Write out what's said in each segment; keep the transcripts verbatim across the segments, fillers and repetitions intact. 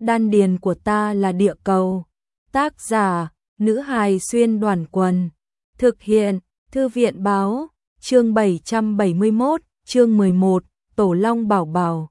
đan điền của ta là địa cầu. Tác giả, nữ hài xuyên đoàn quần. Thực hiện, thư viện báo, chương bảy trăm bảy mươi mốt, chương mười một, Tổ Long Bảo Bảo.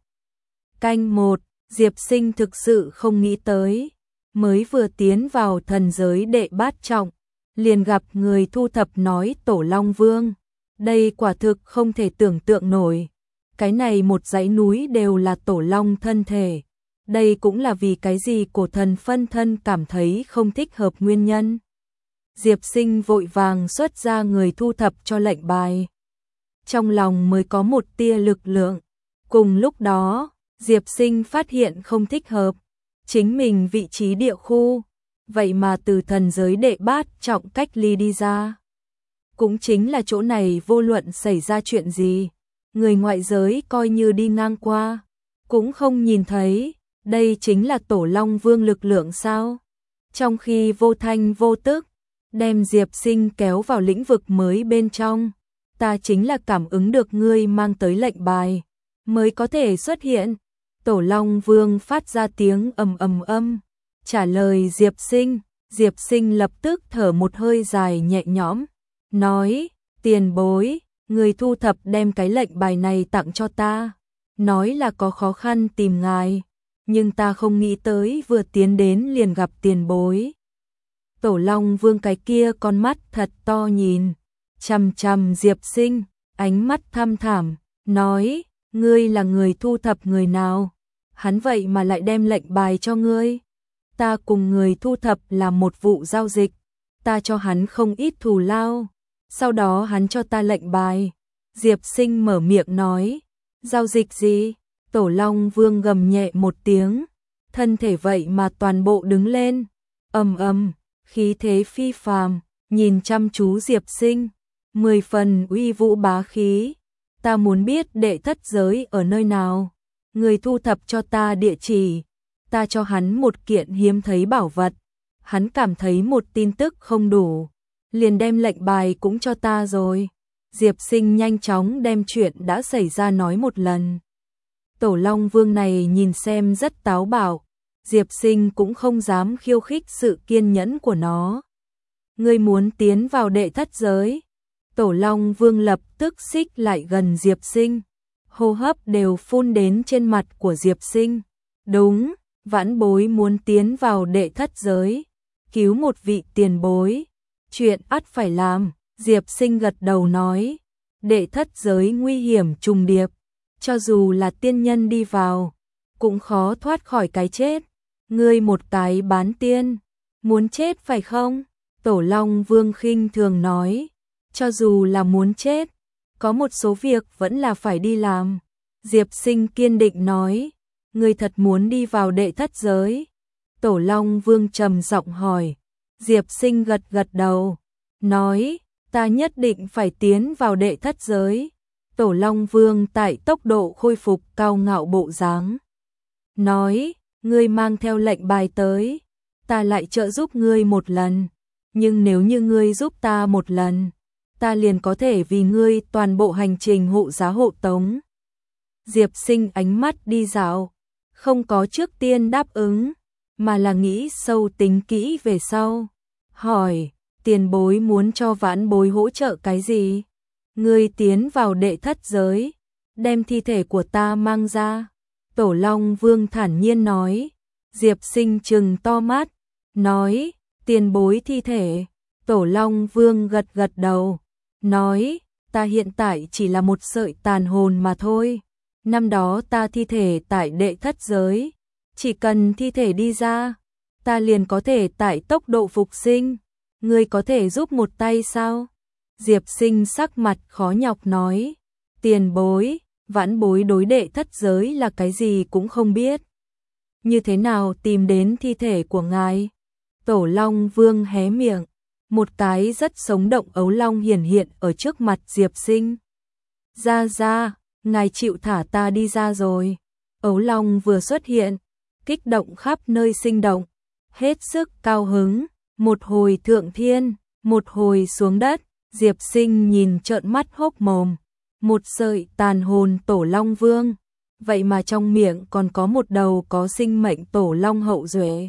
Canh một, Diệp Sinh thực sự không nghĩ tới, mới vừa tiến vào thần giới đệ bát trọng, liền gặp người thu thập nói Tổ Long Vương. Đây quả thực không thể tưởng tượng nổi. Cái này một dãy núi đều là Tổ Long thân thể. Đây cũng là vì cái gì cổ thần phân thân cảm thấy không thích hợp nguyên nhân. Diệp Sinh vội vàng xuất ra người thu thập cho lệnh bài. Trong lòng mới có một tia lực lượng. Cùng lúc đó, Diệp Sinh phát hiện không thích hợp. Chính mình vị trí địa khu, vậy mà từ thần giới đệ bát trọng cách ly đi ra. Cũng chính là chỗ này vô luận xảy ra chuyện gì, người ngoại giới coi như đi ngang qua, cũng không nhìn thấy. Đây chính là Tổ Long Vương lực lượng sao? Trong khi vô thanh vô tức, đem Diệp Sinh kéo vào lĩnh vực mới bên trong. Ta chính là cảm ứng được ngươi mang tới lệnh bài, mới có thể xuất hiện. Tổ Long Vương phát ra tiếng ầm ầm âm, trả lời Diệp Sinh. Diệp Sinh lập tức thở một hơi dài nhẹ nhõm, nói, tiền bối, người thu thập đem cái lệnh bài này tặng cho ta, nói là có khó khăn tìm ngài, nhưng ta không nghĩ tới vừa tiến đến liền gặp tiền bối. Tổ Long Vương cái kia con mắt thật to nhìn, chằm chằm Diệp Sinh, ánh mắt thăm thẳm, nói, ngươi là người thu thập người nào? Hắn vậy mà lại đem lệnh bài cho ngươi. Ta cùng người thu thập là một vụ giao dịch, ta cho hắn không ít thù lao, sau đó hắn cho ta lệnh bài. Diệp Sinh mở miệng nói, giao dịch gì? Tổ Long Vương gầm nhẹ một tiếng, thân thể vậy mà toàn bộ đứng lên, ầm ầm, khí thế phi phàm, nhìn chăm chú Diệp Sinh, mười phần uy vũ bá khí. Ta muốn biết đệ thất giới ở nơi nào, người thu thập cho ta địa chỉ, ta cho hắn một kiện hiếm thấy bảo vật. Hắn cảm thấy một tin tức không đủ, liền đem lệnh bài cũng cho ta rồi. Diệp Sinh nhanh chóng đem chuyện đã xảy ra nói một lần. Tổ Long Vương này nhìn xem rất táo bạo, Diệp Sinh cũng không dám khiêu khích sự kiên nhẫn của nó. Ngươi muốn tiến vào đệ thất giới? Tổ Long Vương lập tức xích lại gần Diệp Sinh, hô hấp đều phun đến trên mặt của Diệp Sinh. Đúng, vãn bối muốn tiến vào đệ thất giới, cứu một vị tiền bối, chuyện ắt phải làm. Diệp Sinh gật đầu nói, đệ thất giới nguy hiểm trùng điệp, cho dù là tiên nhân đi vào, cũng khó thoát khỏi cái chết. Ngươi một cái bán tiên, muốn chết phải không? Tổ Long Vương khinh thường nói, cho dù là muốn chết, có một số việc vẫn là phải đi làm. Diệp Sinh kiên định nói, ngươi thật muốn đi vào đệ thất giới? Tổ Long Vương trầm giọng hỏi. Diệp Sinh gật gật đầu, nói, ta nhất định phải tiến vào đệ thất giới. Tổ Long Vương tại tốc độ khôi phục cao ngạo bộ dáng, nói, ngươi mang theo lệnh bài tới, ta lại trợ giúp ngươi một lần, nhưng nếu như ngươi giúp ta một lần, ta liền có thể vì ngươi toàn bộ hành trình hộ giá hộ tống. Diệp Sinh ánh mắt đi dạo, không có trước tiên đáp ứng, mà là nghĩ sâu tính kỹ về sau. Hỏi, tiền bối muốn cho vãn bối hỗ trợ cái gì? Ngươi tiến vào đệ thất giới, đem thi thể của ta mang ra. Tổ Long Vương thản nhiên nói. Diệp Sinh trừng to mắt, nói, tiền bối thi thể. Tổ Long Vương gật gật đầu, nói, ta hiện tại chỉ là một sợi tàn hồn mà thôi. Năm đó ta thi thể tại đệ thất giới, chỉ cần thi thể đi ra, ta liền có thể tại tốc độ phục sinh. Ngươi có thể giúp một tay sao? Diệp Sinh sắc mặt khó nhọc nói, tiền bối, vãn bối đối đệ thất giới là cái gì cũng không biết. Như thế nào tìm đến thi thể của ngài? Tổ Long Vương hé miệng, một cái rất sống động ấu long hiển hiện ở trước mặt Diệp Sinh. Ra ra, ngài chịu thả ta đi ra rồi. Ấu long vừa xuất hiện, kích động khắp nơi sinh động, hết sức cao hứng, một hồi thượng thiên, một hồi xuống đất. Diệp Sinh nhìn trợn mắt hốc mồm, một sợi tàn hồn Tổ Long Vương, vậy mà trong miệng còn có một đầu có sinh mệnh tổ long hậu duệ.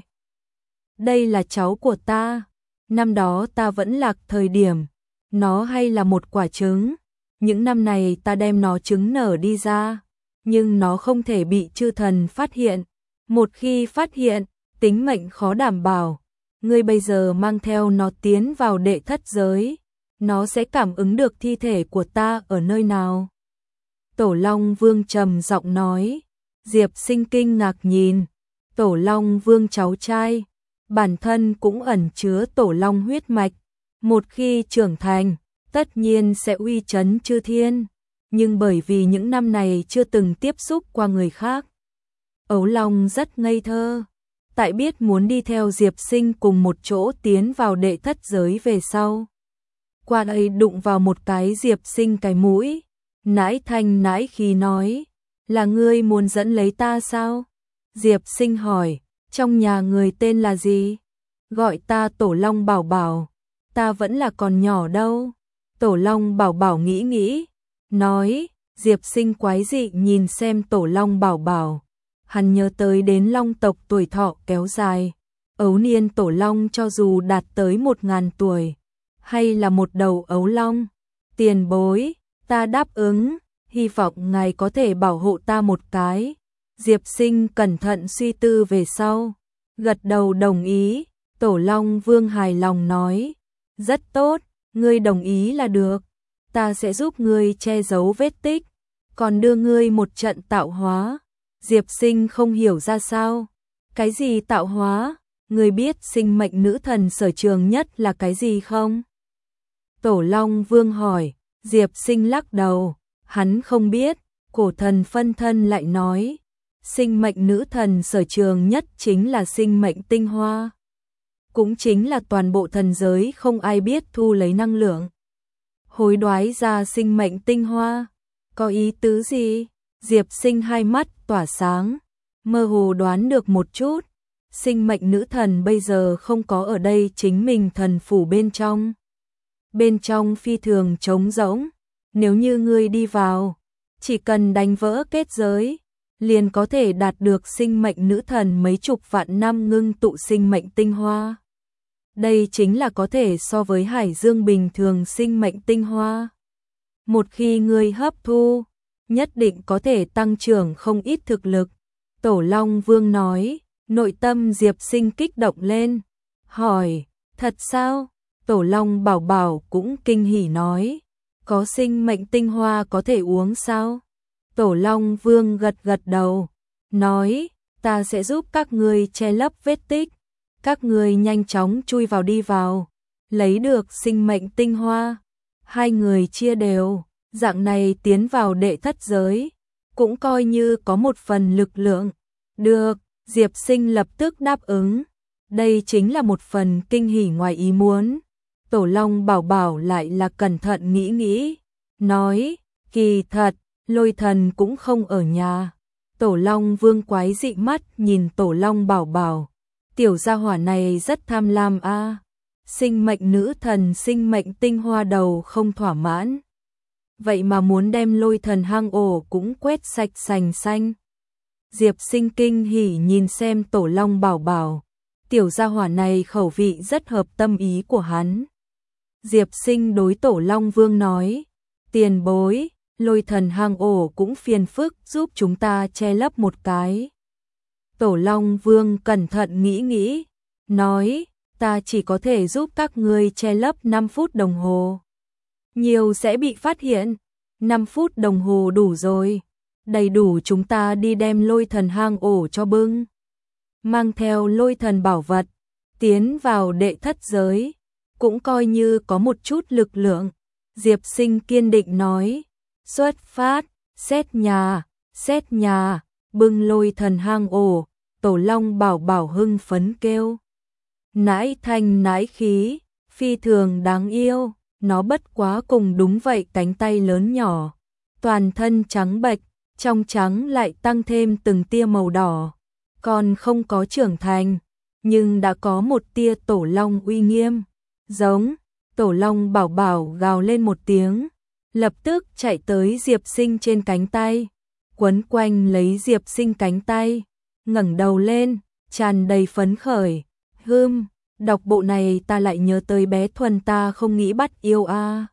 Đây là cháu của ta, năm đó ta vẫn lạc thời điểm, nó hay là một quả trứng, những năm này ta đem nó trứng nở đi ra, nhưng nó không thể bị chư thần phát hiện, một khi phát hiện, tính mệnh khó đảm bảo, ngươi bây giờ mang theo nó tiến vào đệ thất giới, nó sẽ cảm ứng được thi thể của ta ở nơi nào. Tổ Long Vương trầm giọng nói. Diệp Sinh kinh ngạc nhìn, Tổ Long Vương cháu trai, bản thân cũng ẩn chứa Tổ Long huyết mạch, một khi trưởng thành, tất nhiên sẽ uy chấn chư thiên, nhưng bởi vì những năm này chưa từng tiếp xúc qua người khác. Ấu Long rất ngây thơ, tại biết muốn đi theo Diệp Sinh cùng một chỗ tiến vào đệ thất giới về sau. Qua đây đụng vào một cái Diệp Sinh cái mũi, nãi thanh nãi khí nói, là ngươi muốn dẫn lấy ta sao? Diệp Sinh hỏi, trong nhà người tên là gì? Gọi ta Tổ Long Bảo Bảo, ta vẫn là còn nhỏ đâu. Tổ Long Bảo Bảo nghĩ nghĩ, nói, Diệp Sinh quái dị nhìn xem Tổ Long Bảo Bảo. Hắn nhớ tới đến Long tộc tuổi thọ kéo dài, ấu niên Tổ Long cho dù đạt tới một ngàn tuổi, hay là một đầu ấu long. Tiền bối, ta đáp ứng, hy vọng ngài có thể bảo hộ ta một cái. Diệp Sinh cẩn thận suy tư về sau, gật đầu đồng ý. Tổ Long Vương hài lòng nói, rất tốt, ngươi đồng ý là được, ta sẽ giúp ngươi che giấu vết tích, còn đưa ngươi một trận tạo hóa. Diệp Sinh không hiểu ra sao, cái gì tạo hóa, ngươi biết sinh mệnh nữ thần sở trường nhất là cái gì không? Tổ Long Vương hỏi. Diệp Sinh lắc đầu, hắn không biết. Cổ thần phân thân lại nói, sinh mệnh nữ thần sở trường nhất chính là sinh mệnh tinh hoa, cũng chính là toàn bộ thần giới không ai biết thu lấy năng lượng, hối đoái ra sinh mệnh tinh hoa. Có ý tứ gì? Diệp Sinh hai mắt tỏa sáng, mơ hồ đoán được một chút. Sinh mệnh nữ thần bây giờ không có ở đây chính mình thần phủ bên trong. Bên trong phi thường trống rỗng, nếu như ngươi đi vào, chỉ cần đánh vỡ kết giới, liền có thể đạt được sinh mệnh nữ thần mấy chục vạn năm ngưng tụ sinh mệnh tinh hoa. Đây chính là có thể so với hải dương bình thường sinh mệnh tinh hoa. Một khi ngươi hấp thu, nhất định có thể tăng trưởng không ít thực lực. Tổ Long Vương nói, nội tâm Diệp Sinh kích động lên, hỏi, thật sao? Tổ Long Bảo Bảo cũng kinh hỉ nói, có sinh mệnh tinh hoa có thể uống sao? Tổ Long Vương gật gật đầu, nói, ta sẽ giúp các ngươi che lấp vết tích, các ngươi nhanh chóng chui vào đi vào, lấy được sinh mệnh tinh hoa. Hai người chia đều, dạng này tiến vào đệ thất giới, cũng coi như có một phần lực lượng. Được, Diệp Sinh lập tức đáp ứng, đây chính là một phần kinh hỉ ngoài ý muốn. Tổ Long Bảo Bảo lại là cẩn thận nghĩ nghĩ, nói, kỳ thật, Lôi Thần cũng không ở nhà. Tổ Long Vương quái dị mắt nhìn Tổ Long Bảo Bảo, tiểu gia hỏa này rất tham lam a, sinh mệnh nữ thần sinh mệnh tinh hoa đầu không thỏa mãn, vậy mà muốn đem Lôi Thần hang ổ cũng quét sạch sành xanh. Diệp Sinh kinh hỉ nhìn xem Tổ Long Bảo Bảo, tiểu gia hỏa này khẩu vị rất hợp tâm ý của hắn. Diệp Sinh đối Tổ Long Vương nói, tiền bối, Lôi Thần hang ổ cũng phiền phức giúp chúng ta che lấp một cái. Tổ Long Vương cẩn thận nghĩ nghĩ, nói, ta chỉ có thể giúp các ngươi che lấp năm phút đồng hồ. Nhiều sẽ bị phát hiện, năm phút đồng hồ đủ rồi, đầy đủ chúng ta đi đem Lôi Thần hang ổ cho bưng. Mang theo Lôi Thần bảo vật, tiến vào đệ thất giới, cũng coi như có một chút lực lượng. Diệp Sinh kiên định nói, xuất phát, xét nhà, xét nhà, bưng Lôi Thần hang ổ. Tổ Long Bảo Bảo hưng phấn kêu, nãi thanh nãi khí, phi thường đáng yêu. Nó bất quá cùng đúng vậy cánh tay lớn nhỏ, toàn thân trắng bệch, trong trắng lại tăng thêm từng tia màu đỏ, còn không có trưởng thành, nhưng đã có một tia tổ long uy nghiêm. Giống, Tổ Long Bảo Bảo gào lên một tiếng, lập tức chạy tới Diệp Sinh trên cánh tay, quấn quanh lấy Diệp Sinh cánh tay, ngẩng đầu lên, tràn đầy phấn khởi. Hừm, đọc bộ này ta lại nhớ tới bé Thuần ta không nghĩ bắt yêu a.